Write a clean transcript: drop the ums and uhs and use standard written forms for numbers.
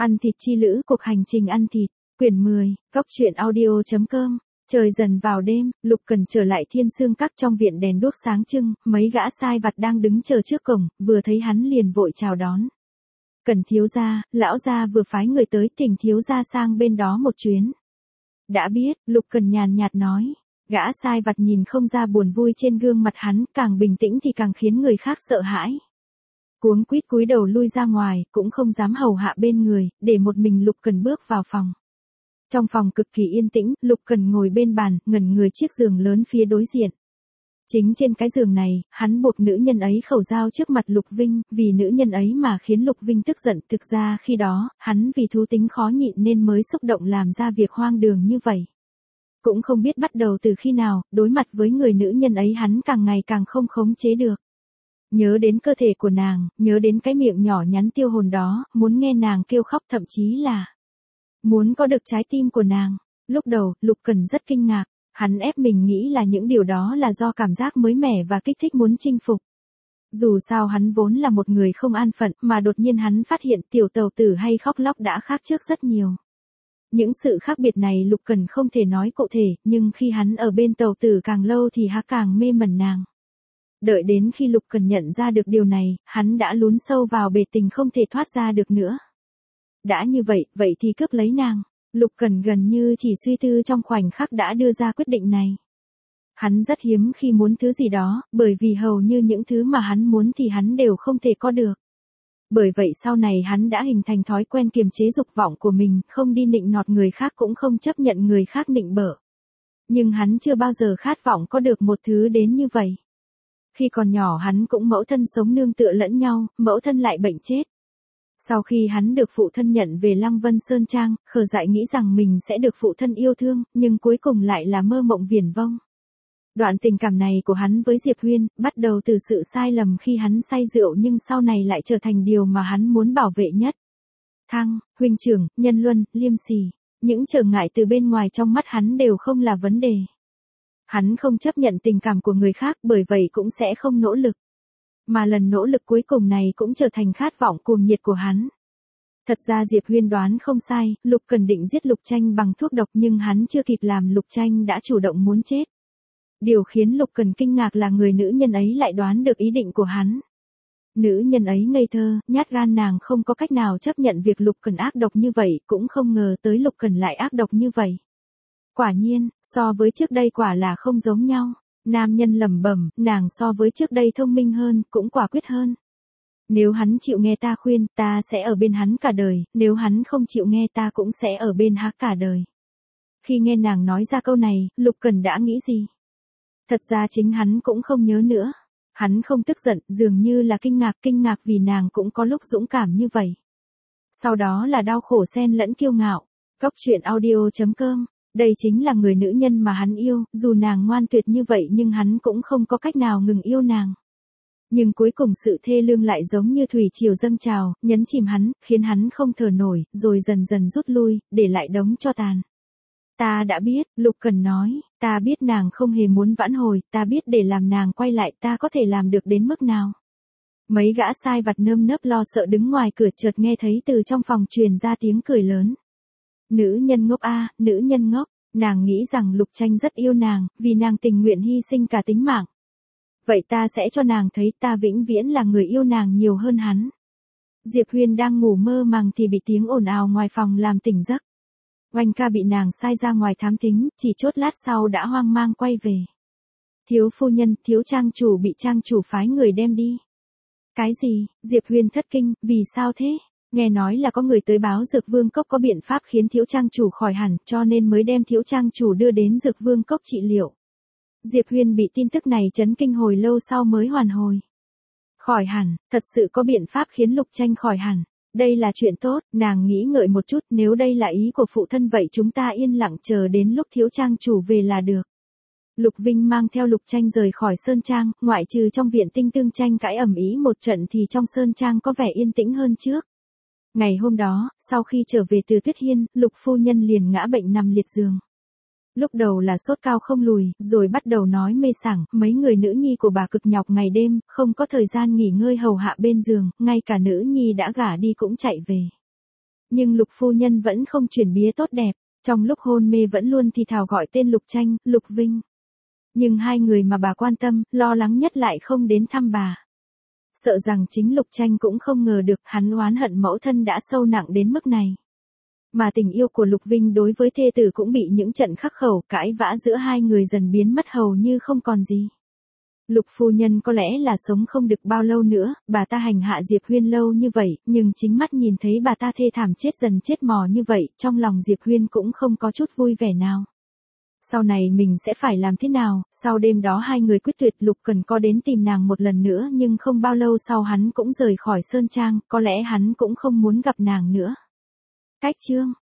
Ăn thịt chi lữ, cuộc hành trình ăn thịt, quyển 10, góc truyện audio.com. Trời dần vào đêm, Lục Cần trở lại Thiên Sương Các. Trong viện đèn đuốc sáng trưng, mấy gã sai vặt đang đứng chờ trước cổng, vừa thấy hắn liền vội chào đón. Cần thiếu gia, lão gia vừa phái người tới, thỉnh thiếu gia sang bên đó một chuyến. Đã biết, Lục Cần nhàn nhạt nói. Gã sai vặt nhìn không ra buồn vui trên gương mặt hắn, càng bình tĩnh thì càng khiến người khác sợ hãi. Cuống quýt cúi đầu lui ra ngoài, cũng không dám hầu hạ bên người, để một mình Lục Cần bước vào phòng. Trong phòng cực kỳ yên tĩnh, Lục Cần ngồi bên bàn, ngẩn người chiếc giường lớn phía đối diện. Chính trên cái giường này, hắn buộc nữ nhân ấy khẩu dao trước mặt Lục Vinh, vì nữ nhân ấy mà khiến Lục Vinh tức giận. Thực ra khi đó, hắn vì thú tính khó nhịn nên mới xúc động làm ra việc hoang đường như vậy. Cũng không biết bắt đầu từ khi nào, đối mặt với người nữ nhân ấy hắn càng ngày càng không khống chế được. Nhớ đến cơ thể của nàng, nhớ đến cái miệng nhỏ nhắn tiêu hồn đó, muốn nghe nàng kêu khóc, thậm chí là muốn có được trái tim của nàng. Lúc đầu, Lục Cần rất kinh ngạc, hắn ép mình nghĩ là những điều đó là do cảm giác mới mẻ và kích thích muốn chinh phục. Dù sao hắn vốn là một người không an phận, mà đột nhiên hắn phát hiện tiểu tàu tử hay khóc lóc đã khác trước rất nhiều. Những sự khác biệt này Lục Cần không thể nói cụ thể, nhưng khi hắn ở bên tàu tử càng lâu thì hắn càng mê mẩn nàng. Đợi đến khi Lục Cần nhận ra được điều này, hắn đã lún sâu vào bể tình không thể thoát ra được nữa. Đã như vậy, vậy thì cướp lấy nàng. Lục Cần gần như chỉ suy tư trong khoảnh khắc đã đưa ra quyết định này. Hắn rất hiếm khi muốn thứ gì đó, bởi vì hầu như những thứ mà hắn muốn thì hắn đều không thể có được. Bởi vậy sau này hắn đã hình thành thói quen kiềm chế dục vọng của mình, không đi nịnh nọt người khác cũng không chấp nhận người khác nịnh bợ. Nhưng hắn chưa bao giờ khát vọng có được một thứ đến như vậy. Khi còn nhỏ hắn cũng mẫu thân sống nương tựa lẫn nhau, mẫu thân lại bệnh chết. Sau khi hắn được phụ thân nhận về Lăng Vân Sơn Trang, khờ dại nghĩ rằng mình sẽ được phụ thân yêu thương, nhưng cuối cùng lại là mơ mộng viển vông. Đoạn tình cảm này của hắn với Diệp Huyên, bắt đầu từ sự sai lầm khi hắn say rượu nhưng sau này lại trở thành điều mà hắn muốn bảo vệ nhất. Thăng, huynh trưởng, nhân luân, liêm sỉ, những trở ngại từ bên ngoài trong mắt hắn đều không là vấn đề. Hắn không chấp nhận tình cảm của người khác, bởi vậy cũng sẽ không nỗ lực. Mà lần nỗ lực cuối cùng này cũng trở thành khát vọng cuồng nhiệt của hắn. Thật ra Diệp Huyên đoán không sai, Lục Cần định giết Lục Tranh bằng thuốc độc nhưng hắn chưa kịp làm Lục Tranh đã chủ động muốn chết. Điều khiến Lục Cần kinh ngạc là người nữ nhân ấy lại đoán được ý định của hắn. Nữ nhân ấy ngây thơ, nhát gan, nàng không có cách nào chấp nhận việc Lục Cần ác độc như vậy, cũng không ngờ tới Lục Cần lại ác độc như vậy. Quả nhiên, so với trước đây quả là không giống nhau. Nam nhân lẩm bẩm, nàng so với trước đây thông minh hơn, cũng quả quyết hơn. Nếu hắn chịu nghe ta khuyên, ta sẽ ở bên hắn cả đời, nếu hắn không chịu nghe ta cũng sẽ ở bên hắn cả đời. Khi nghe nàng nói ra câu này, Lục Cần đã nghĩ gì? Thật ra chính hắn cũng không nhớ nữa. Hắn không tức giận, dường như là kinh ngạc vì nàng cũng có lúc dũng cảm như vậy. Sau đó là đau khổ xen lẫn kiêu ngạo. Góc truyện audio.com. Đây chính là người nữ nhân mà hắn yêu, dù nàng ngoan tuyệt như vậy nhưng hắn cũng không có cách nào ngừng yêu nàng. Nhưng cuối cùng sự thê lương lại giống như thủy triều dâng trào, nhấn chìm hắn, khiến hắn không thở nổi, rồi dần dần rút lui, để lại đống tro tàn. Ta đã biết, Lục Cần nói, ta biết nàng không hề muốn vãn hồi, ta biết để làm nàng quay lại ta có thể làm được đến mức nào. Mấy gã sai vặt nơm nớp lo sợ đứng ngoài cửa chợt nghe thấy từ trong phòng truyền ra tiếng cười lớn. Nữ nhân ngốc a, nữ nhân ngốc, nàng nghĩ rằng Lục Tranh rất yêu nàng, vì nàng tình nguyện hy sinh cả tính mạng. Vậy ta sẽ cho nàng thấy ta vĩnh viễn là người yêu nàng nhiều hơn hắn. Diệp Huyên đang ngủ mơ màng thì bị tiếng ồn ào ngoài phòng làm tỉnh giấc. Oanh ca bị nàng sai ra ngoài thám thính, chỉ chốt lát sau đã hoang mang quay về. Thiếu phu nhân, thiếu trang chủ bị trang chủ phái người đem đi. Cái gì? Diệp Huyên thất kinh, vì sao thế? Nghe nói là có người tới báo Dược Vương Cốc có biện pháp khiến thiếu trang chủ khỏi hẳn, cho nên mới đem thiếu trang chủ đưa đến Dược Vương Cốc trị liệu. Diệp Huyên bị tin tức này chấn kinh hồi lâu sau mới hoàn hồi. Khỏi hẳn, thật sự có biện pháp khiến Lục Tranh khỏi hẳn. Đây là chuyện tốt, nàng nghĩ ngợi một chút, nếu đây là ý của phụ thân vậy chúng ta yên lặng chờ đến lúc thiếu trang chủ về là được. Lục Vinh mang theo Lục Tranh rời khỏi Sơn Trang, ngoại trừ trong viện Tinh Tương tranh cãi ầm ĩ một trận thì trong Sơn Trang có vẻ yên tĩnh hơn trước. Ngày hôm đó, sau khi trở về từ Tuyết Hiên, Lục phu nhân liền ngã bệnh nằm liệt giường. Lúc đầu là sốt cao không lùi, rồi bắt đầu nói mê sảng, mấy người nữ nhi của bà cực nhọc ngày đêm, không có thời gian nghỉ ngơi hầu hạ bên giường, ngay cả nữ nhi đã gả đi cũng chạy về. Nhưng Lục phu nhân vẫn không chuyển bía tốt đẹp, trong lúc hôn mê vẫn luôn thì thào gọi tên Lục Tranh, Lục Vinh. Nhưng hai người mà bà quan tâm, lo lắng nhất lại không đến thăm bà. Sợ rằng chính Lục Tranh cũng không ngờ được hắn oán hận mẫu thân đã sâu nặng đến mức này. Mà tình yêu của Lục Vinh đối với thê tử cũng bị những trận khắc khẩu cãi vã giữa hai người dần biến mất hầu như không còn gì. Lục phu nhân có lẽ là sống không được bao lâu nữa, bà ta hành hạ Diệp Huyên lâu như vậy, nhưng chính mắt nhìn thấy bà ta thê thảm chết dần chết mò như vậy, trong lòng Diệp Huyên cũng không có chút vui vẻ nào. Sau này mình sẽ phải làm thế nào? Sau đêm đó hai người quyết tuyệt, Lục Cần có đến tìm nàng một lần nữa nhưng không bao lâu sau hắn cũng rời khỏi Sơn Trang, có lẽ hắn cũng không muốn gặp nàng nữa. Cách chương